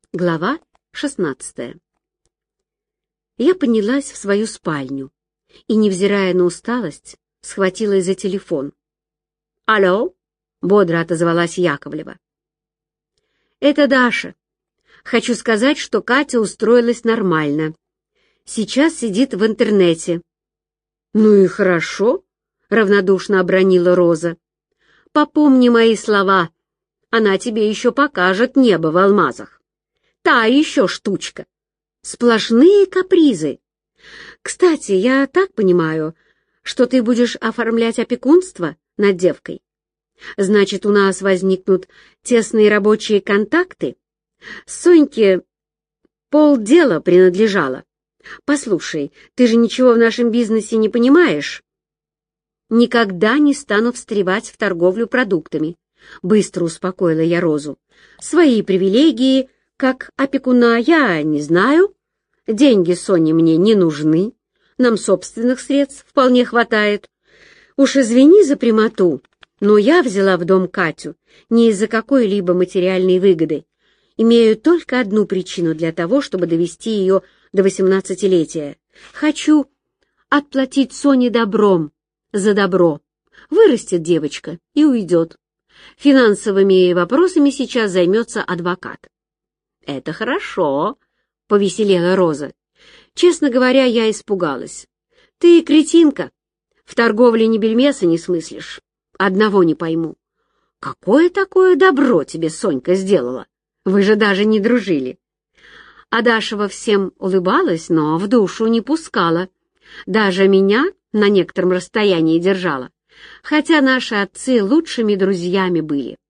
Глава 16. Я поднялась в свою спальню и, невзирая на усталость, схватилась за телефон. «Алло!» — бодро отозвалась Яковлева. «Это Даша. Хочу сказать, что Катя устроилась нормально. Сейчас сидит в интернете». «Ну и хорошо», — равнодушно обронила Роза. «Попомни мои слова. Она тебе еще покажет небо в алмазах. Та еще штучка. Сплошные капризы. Кстати, я так понимаю, что ты будешь оформлять опекунство над девкой? Значит, у нас возникнут тесные рабочие контакты? Соньке полдела принадлежало. Послушай, ты же ничего в нашем бизнесе не понимаешь? Никогда не стану встревать в торговлю продуктами. Быстро успокоила я Розу. Свои привилегии как опекуна я не знаю. Деньги Соне мне не нужны. Нам собственных средств вполне хватает. Уж извини за прямоту, но я взяла в дом Катю не из-за какой-либо материальной выгоды. Имею только одну причину для того, чтобы довести ее до 18-летия. Хочу отплатить Соне добром за добро. Вырастет девочка и уйдет. Финансовыми вопросами сейчас займется адвокат. «Это хорошо», — повеселела Роза. «Честно говоря, я испугалась. Ты кретинка. В торговле ни бельмеса не смыслишь. Одного не пойму. Какое такое добро тебе Сонька сделала? Вы же даже не дружили». Адашева всем улыбалась, но в душу не пускала. Даже меня на некотором расстоянии держала, хотя наши отцы лучшими друзьями были.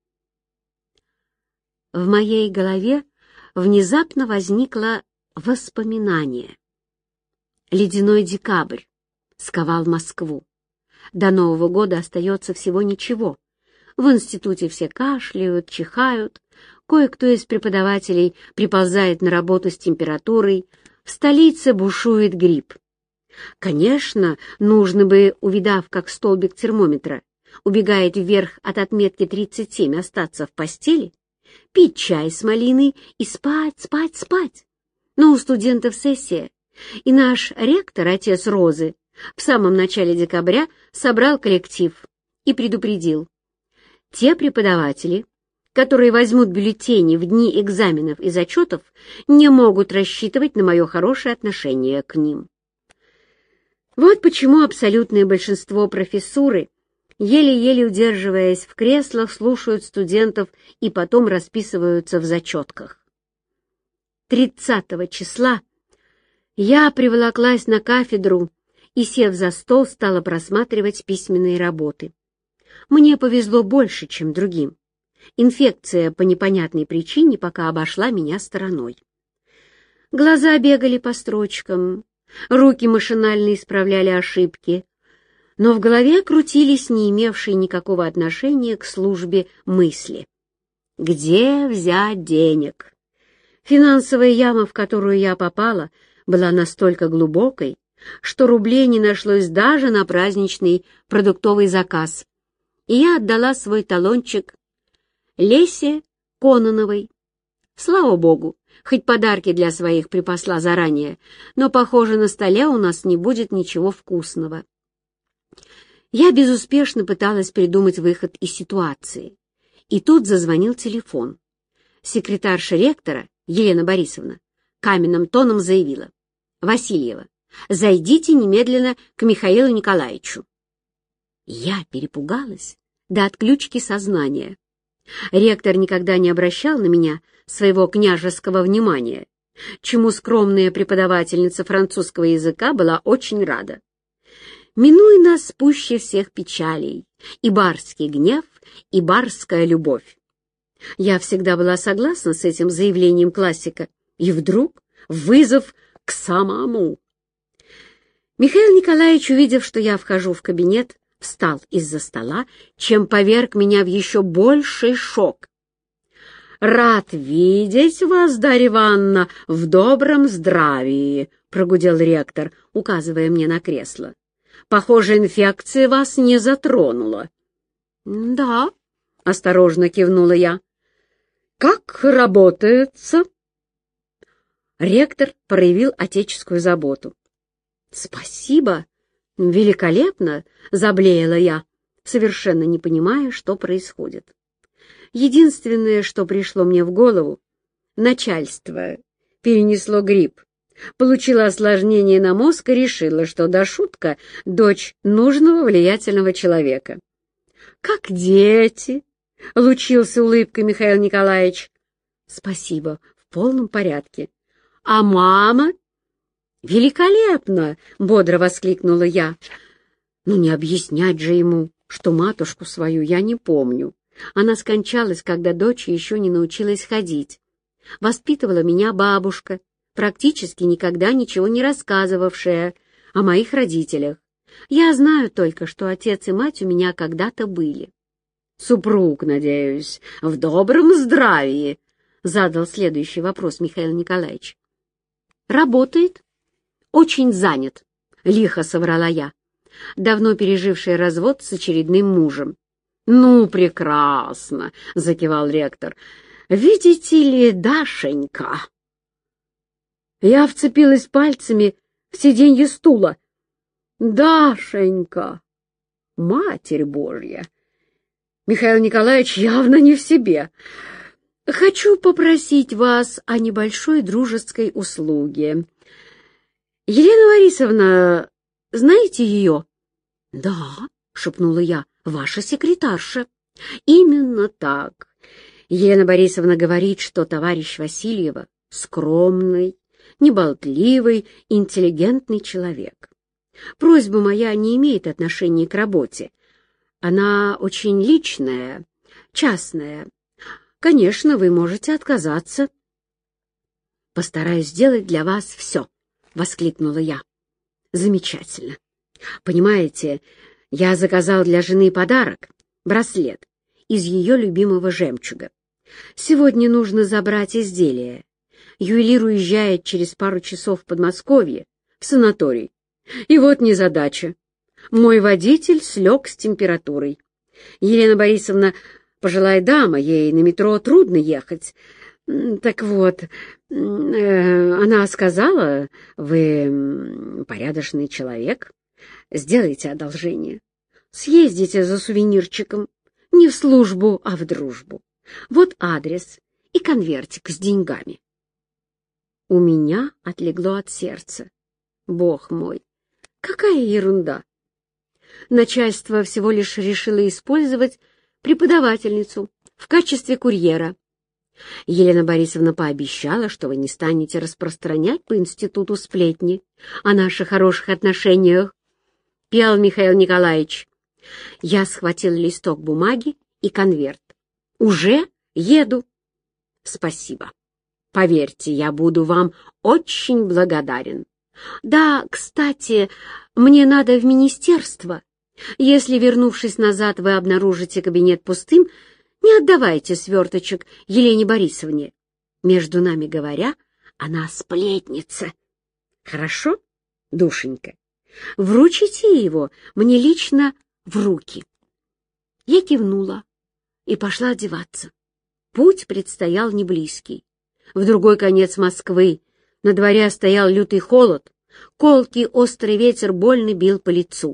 В моей голове внезапно возникло воспоминание. Ледяной декабрь сковал Москву. До Нового года остается всего ничего. В институте все кашляют, чихают, кое-кто из преподавателей приползает на работу с температурой, в столице бушует грипп. Конечно, нужно бы, увидав, как столбик термометра убегает вверх от отметки 37, остаться в постели, пить чай с малиной и спать, спать, спать. Но у студентов сессия, и наш ректор, отец Розы, в самом начале декабря собрал коллектив и предупредил: те преподаватели, которые возьмут бюллетени в дни экзаменов и зачетов, не могут рассчитывать на мое хорошее отношение к ним. Вот почему абсолютное большинство профессуры, еле-еле удерживаясь в креслах, слушают студентов и потом расписываются в зачетках. 30 числа я приволоклась на кафедру и, сев за стол, стала просматривать письменные работы. Мне повезло больше, чем другим. Инфекция по непонятной причине пока обошла меня стороной. Глаза бегали по строчкам, руки машинально исправляли ошибки, но в голове крутились не имевшие никакого отношения к службе мысли. Где взять денег? Финансовая яма, в которую я попала, была настолько глубокой, что рублей не нашлось даже на праздничный продуктовый заказ, и я отдала свой талончик Лесе Кононовой. Слава богу, хоть подарки для своих припасла заранее, но, похоже, на столе у нас не будет ничего вкусного. Я безуспешно пыталась придумать выход из ситуации, и тут зазвонил телефон. Секретарша ректора, Елена Борисовна, каменным тоном заявила: «Васильева, зайдите немедленно к Михаилу Николаевичу». Я перепугалась до отключки сознания. Ректор никогда не обращал на меня своего княжеского внимания, чему скромная преподавательница французского языка была очень рада. Минуй нас пуще всех печалей, и барский гнев, и барская любовь. Я всегда была согласна с этим заявлением классика, и вдруг вызов к самому. Михаил Николаевич, увидев, что я вхожу в кабинет, встал из-за стола, чем поверг меня в еще больший шок. «Рад видеть вас, Дарья Ивановна, в добром здравии», — прогудел ректор, указывая мне на кресло. «Похоже, инфекция вас не затронула». «Да», — осторожно кивнула я. «Как работается?» Ректор проявил отеческую заботу. «Спасибо! Великолепно!» — заблеяла я, совершенно не понимая, что происходит. Единственное, что пришло мне в голову — начальство перенесло грипп, получило осложнение на мозг и решило, что Дашутка — дочь нужного влиятельного человека. «Как дети!» — лучился улыбкой Михаил Николаевич. «Спасибо, в полном порядке. А мама?» «Великолепно!» — бодро воскликнула я. «Ну, не объяснять же ему, что матушку свою я не помню. Она скончалась, когда дочь еще не научилась ходить. Воспитывала меня бабушка, практически никогда ничего не рассказывавшая о моих родителях. Я знаю только, что отец и мать у меня когда-то были». «Супруг, надеюсь, в добром здравии?» — задал следующий вопрос Михаил Николаевич. «Работает. Очень занят», — лихо соврала я, давно пережившая развод с очередным мужем. «Ну, прекрасно», — закивал ректор. «Видите ли, Дашенька...» Я вцепилась пальцами в сиденье стула. «Дашенька! Матерь Божья!» Михаил Николаевич явно не в себе. «Хочу попросить вас о небольшой дружеской услуге. Елена Борисовна, знаете ее?» «Да», — шепнула я, — «ваша секретарша». «Именно так. Елена Борисовна говорит, что товарищ Васильева скромный, неболтливый, интеллигентный человек. Просьба моя не имеет отношения к работе. Она очень личная, частная. Конечно, вы можете отказаться». «Постараюсь сделать для вас все», — воскликнула я. «Замечательно. Понимаете, я заказал для жены подарок — браслет из ее любимого жемчуга. Сегодня нужно забрать изделие. Ювелир уезжает через пару часов в Подмосковье, в санаторий. И вот незадача. Мой водитель слег с температурой. Елена Борисовна пожилая дама, ей на метро трудно ехать. Так вот, она сказала, вы порядочный человек, сделайте одолжение. Съездите за сувенирчиком, не в службу, а в дружбу. Вот адрес и конвертик с деньгами». У меня отлегло от сердца. Бог мой, какая ерунда! Начальство всего лишь решило использовать преподавательницу в качестве курьера. Елена Борисовна пообещала, что вы не станете распространять по институту сплетни о наших хороших отношениях. Пел Михаил Николаевич. Я схватил листок бумаги и конверт. «Уже еду». «Спасибо. Поверьте, я буду вам очень благодарен. Да, кстати, мне надо в министерство. Если, вернувшись назад, вы обнаружите кабинет пустым, не отдавайте сверточек Елене Борисовне. Между нами говоря, она сплетница. Хорошо, душенька? Вручите его мне лично в руки». Я кивнула и пошла одеваться. Путь предстоял неблизкий. В другой конец Москвы, на дворе стоял лютый холод, колкий острый ветер больно бил по лицу.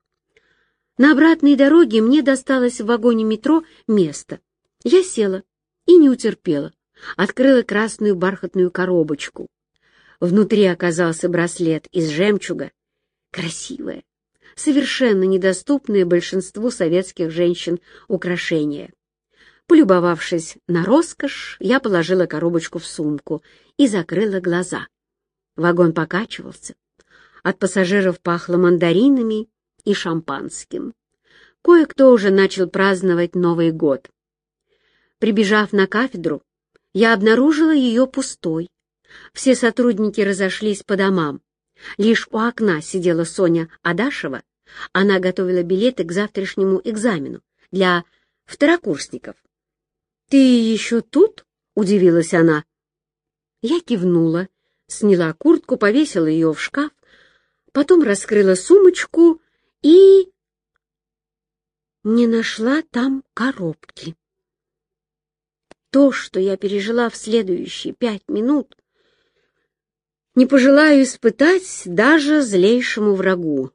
На обратной дороге мне досталось в вагоне метро место. Я села и не утерпела, открыла красную бархатную коробочку. Внутри оказался браслет из жемчуга, красивое, совершенно недоступное большинству советских женщин украшение. Полюбовавшись на роскошь, я положила коробочку в сумку и закрыла глаза. Вагон покачивался. От пассажиров пахло мандаринами и шампанским. Кое-кто уже начал праздновать Новый год. Прибежав на кафедру, я обнаружила ее пустой. Все сотрудники разошлись по домам. Лишь у окна сидела Соня Адашева. Она готовила билеты к завтрашнему экзамену для второкурсников. «Ты еще тут?» — удивилась она. Я кивнула, сняла куртку, повесила ее в шкаф, потом раскрыла сумочку и не нашла там коробки. То, что я пережила в следующие 5 минут, не пожелаю испытать даже злейшему врагу.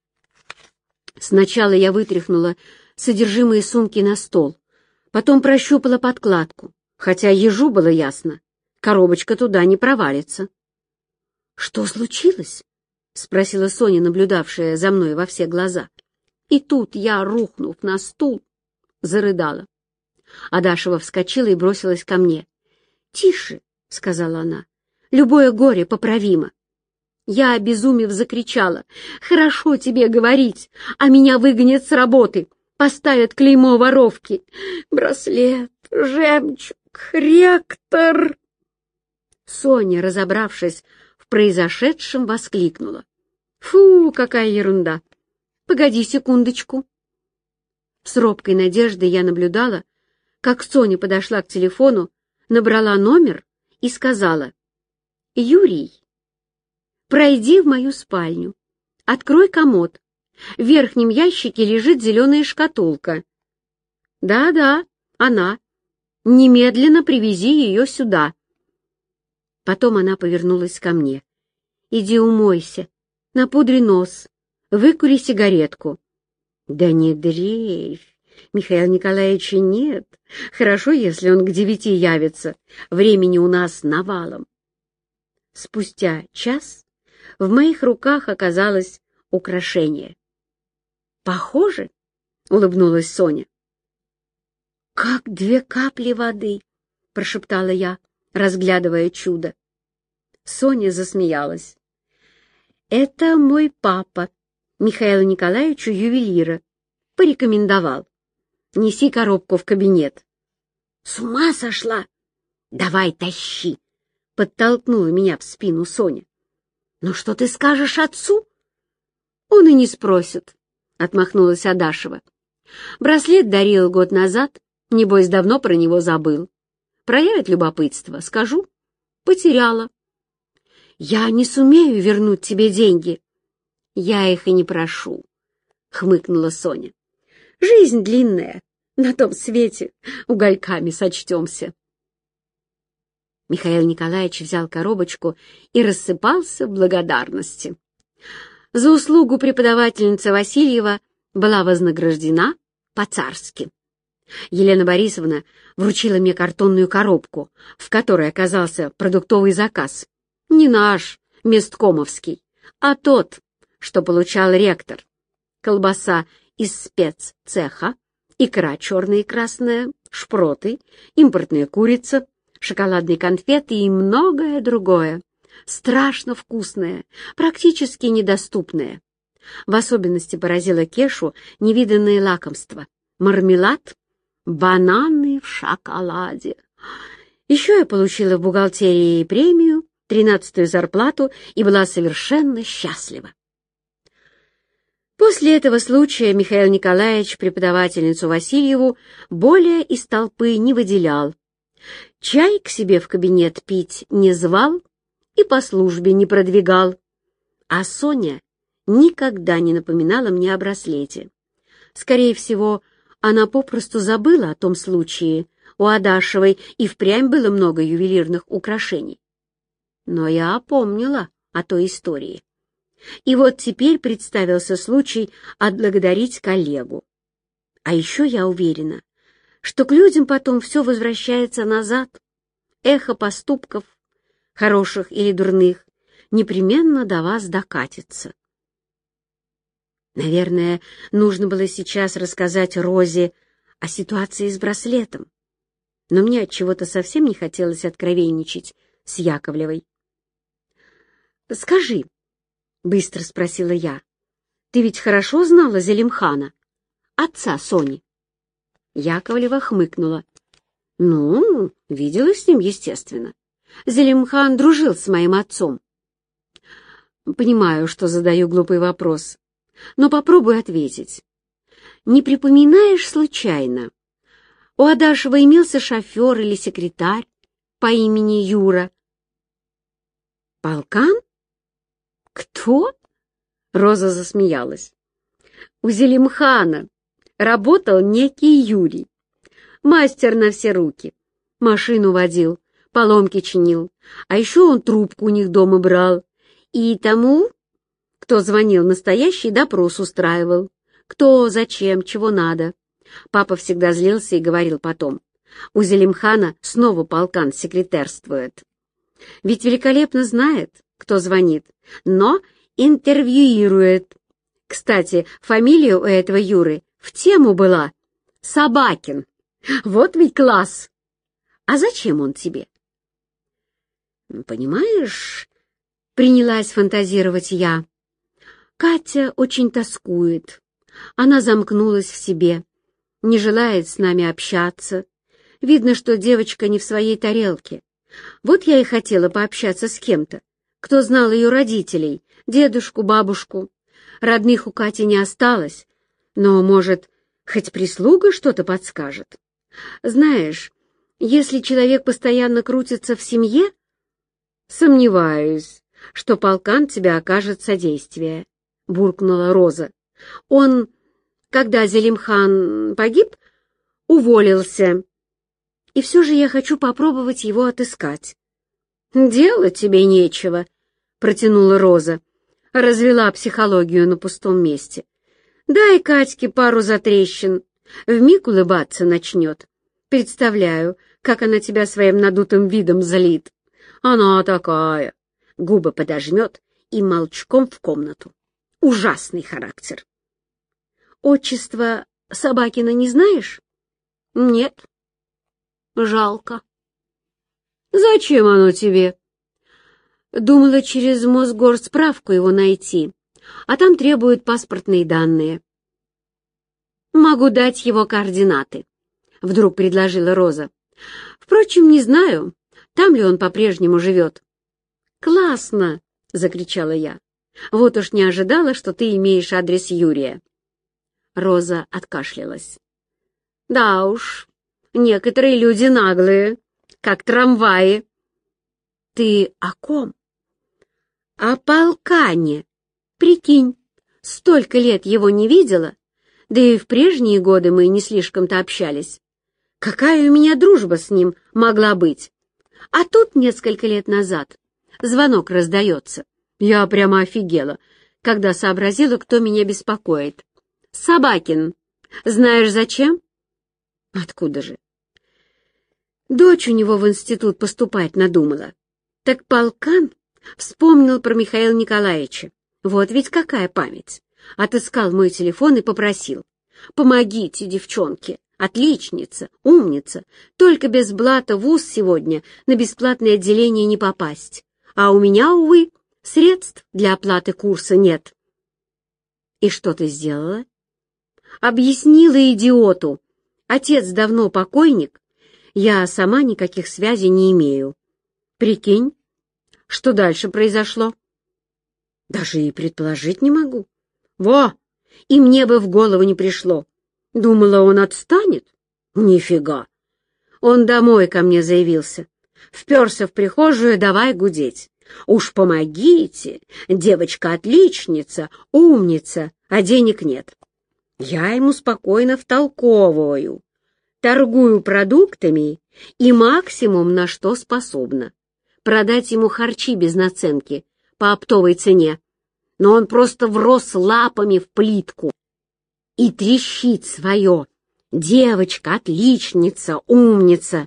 Сначала я вытряхнула содержимое сумки на стол, потом прощупала подкладку, хотя ежу было ясно, коробочка туда не провалится. — Что случилось? — спросила Соня, наблюдавшая за мной во все глаза. И тут я, рухнув на стул, зарыдала. Адашева вскочила и бросилась ко мне. — Тише, — сказала она, — любое горе поправимо. Я, обезумев, закричала: «Хорошо тебе говорить, а меня выгонят с работы, поставят клеймо воровки. Браслет, жемчуг, ректор!» Соня, разобравшись в произошедшем, воскликнула: «Фу, какая ерунда! Погоди секундочку!» С робкой надеждой я наблюдала, как Соня подошла к телефону, набрала номер и сказала: «Юрий, пройди в мою спальню, открой комод. В верхнем ящике лежит зеленая шкатулка». «Да-да, она. Немедленно привези ее сюда». Потом она повернулась ко мне. «Иди умойся, напудри нос, выкури сигаретку». «Да не дрейфь, Михаила Николаевича нет. Хорошо, если он к 9 явится. Времени у нас навалом». Спустя час в моих руках оказалось украшение. «Похоже?» — улыбнулась Соня. «Как 2 капли воды!» — прошептала я, разглядывая чудо. Соня засмеялась. «Это мой папа, Михаилу Николаевичу ювелира, порекомендовал. Неси коробку в кабинет». «С ума сошла? Давай тащи!» — подтолкнула меня в спину Соня. «Ну что ты скажешь отцу?» «Он и не спросит», — отмахнулась Адашева. «Браслет дарил год назад, небось, давно про него забыл. Проявит любопытство, скажу. Потеряла». «Я не сумею вернуть тебе деньги». «Я их и не прошу», — хмыкнула Соня. «Жизнь длинная, на том свете угольками сочтемся». Михаил Николаевич взял коробочку и рассыпался в благодарности. За услугу преподавательница Васильева была вознаграждена по-царски. Елена Борисовна вручила мне картонную коробку, в которой оказался продуктовый заказ. Не наш, месткомовский, а тот, что получал ректор. Колбаса из спеццеха, икра черная и красная, шпроты, импортная курица, шоколадные конфеты и многое другое. Страшно вкусное, практически недоступное. В особенности поразило Кешу невиданное лакомство — мармелад, бананы в шоколаде. Еще я получила в бухгалтерии премию, 13-ю зарплату и была совершенно счастлива. После этого случая Михаил Николаевич преподавательницу Васильеву более из толпы не выделял. Чай к себе в кабинет пить не звал и по службе не продвигал. А Соня никогда не напоминала мне о браслете. Скорее всего, она попросту забыла о том случае. У Адашевой и впрямь было много ювелирных украшений. Но я помнила о той истории. И вот теперь представился случай отблагодарить коллегу. А еще я уверена, что к людям потом все возвращается назад. Эхо поступков, хороших или дурных, непременно до вас докатится. Наверное, нужно было сейчас рассказать Розе о ситуации с браслетом, но мне отчего-то совсем не хотелось откровенничать с Яковлевой. «Скажи», — быстро спросила я, — «ты ведь хорошо знала Зелимхана, отца Сони?» Яковлева хмыкнула. «Ну, виделась с ним, естественно. Зелимхан дружил с моим отцом». «Понимаю, что задаю глупый вопрос, но попробуй ответить. Не припоминаешь случайно, у Адашева имелся шофер или секретарь по имени Юра?» «Полкан? Кто?» — Роза засмеялась. «У Зелимхана работал некий Юрий, мастер на все руки. Машину водил, поломки чинил, а еще он трубку у них дома брал, и тому, кто звонил, настоящий допрос устраивал. Кто, зачем, чего надо. Папа всегда злился и говорил потом: у Зелимхана снова полкан секретарствует. Ведь великолепно знает, кто звонит, но интервьюирует. Кстати, фамилия у этого Юры в тему была — Собакин. Вот ведь класс! А зачем он тебе? Понимаешь, принялась фантазировать я. Катя очень тоскует. Она замкнулась в себе, не желает с нами общаться. Видно, что девочка не в своей тарелке. Вот я и хотела пообщаться с кем-то, кто знал ее родителей, дедушку, бабушку. Родных у Кати не осталось, но, может, хоть прислуга что-то подскажет. Знаешь, если человек постоянно крутится в семье, сомневаюсь, что полкан тебе окажет содействие, — буркнула Роза. Он, когда Зелимхан погиб, уволился. И все же я хочу попробовать его отыскать. «Делать тебе нечего», — протянула Роза, развела психологию на пустом месте. «Дай Катьке пару затрещин, вмиг улыбаться начнет. Представляю, как она тебя своим надутым видом залит. Она такая, губы подожмет и молчком в комнату. Ужасный характер». «Отчество Собакина не знаешь?» «Нет». «Жалко». «Зачем оно тебе?» «Думала через Мосгорсправку его найти, а там требуют паспортные данные». «Могу дать его координаты», — вдруг предложила Роза. «Впрочем, не знаю, там ли он по-прежнему живет». «Классно!» — закричала я. «Вот уж не ожидала, что ты имеешь адрес Юрия». Роза откашлялась. «Да уж, некоторые люди наглые, как трамваи». «Ты о ком?» «О полкане. Прикинь, столько лет его не видела, да и в прежние годы мы не слишком-то общались. Какая у меня дружба с ним могла быть? А тут несколько лет назад звонок раздается. Я прямо офигела, когда сообразила, кто меня беспокоит. Собакин. Знаешь, зачем?» «Откуда же?» «Дочь у него в институт поступать надумала. Так полкан вспомнил про Михаила Николаевича. Вот ведь какая память. Отыскал мой телефон и попросил: помогите, девчонке, отличница, умница, только без блата в вуз сегодня на бесплатное отделение не попасть. А у меня, увы, средств для оплаты курса нет». «И что ты сделала?» «Объяснила идиоту. Отец давно покойник, я сама никаких связей не имею. Прикинь, что дальше произошло?» «Даже и предположить не могу». «Во! И мне бы в голову не пришло. Думала, он отстанет? Нифига! Он домой ко мне заявился. Вперся в прихожую, давай гудеть. Уж помогите, девочка отличница, умница, а денег нет». Я ему спокойно втолковываю. Торгую продуктами и максимум на что способна. Продать ему харчи без наценки по оптовой цене. Но он просто врос лапами в плитку и трещит свое: девочка, отличница, умница.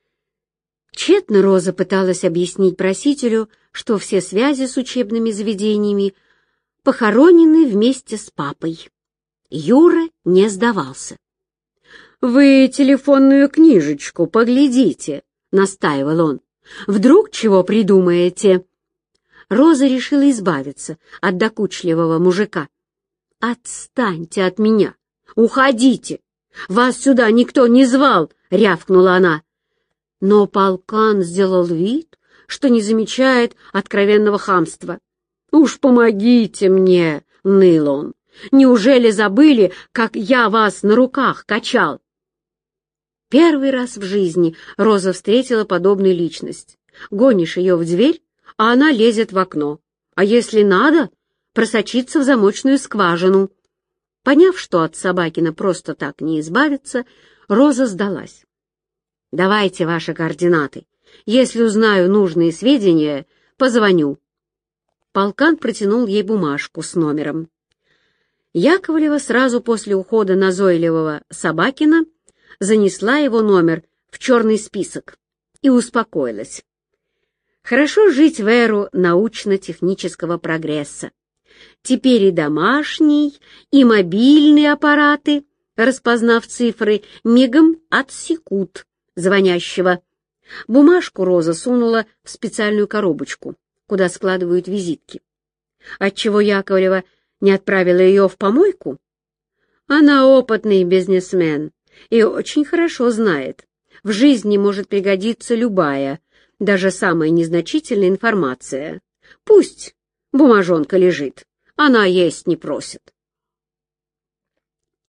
Тщетно Роза пыталась объяснить просителю, что все связи с учебными заведениями похоронены вместе с папой. Юра не сдавался. «Вы телефонную книжечку поглядите», — настаивал он. «Вдруг чего придумаете?» Роза решила избавиться от докучливого мужика. «Отстаньте от меня! Уходите! Вас сюда никто не звал!» — рявкнула она. Но полкан сделал вид, что не замечает откровенного хамства. «Уж помогите мне!» — ныл он. «Неужели забыли, как я вас на руках качал?» Первый раз в жизни Роза встретила подобную личность. Гонишь ее в дверь, а она лезет в окно, а если надо, просочиться в замочную скважину. Поняв, что от Собакина просто так не избавиться, Роза сдалась. «Давайте ваши координаты, Если узнаю нужные сведения, позвоню». Полкан протянул ей бумажку с номером. Яковлева сразу после ухода назойливого Собакина занесла его номер в черный список и успокоилась. Хорошо жить в эру научно-технического прогресса. Теперь и домашний, и мобильные аппараты, распознав цифры, мигом отсекут звонящего. Бумажку Роза сунула в специальную коробочку, куда складывают визитки. Отчего Яковлева не отправила ее в помойку? Она опытный бизнесмен и очень хорошо знает, в жизни может пригодиться любая, даже самая незначительная информация. Пусть бумажонка лежит, она есть не просит.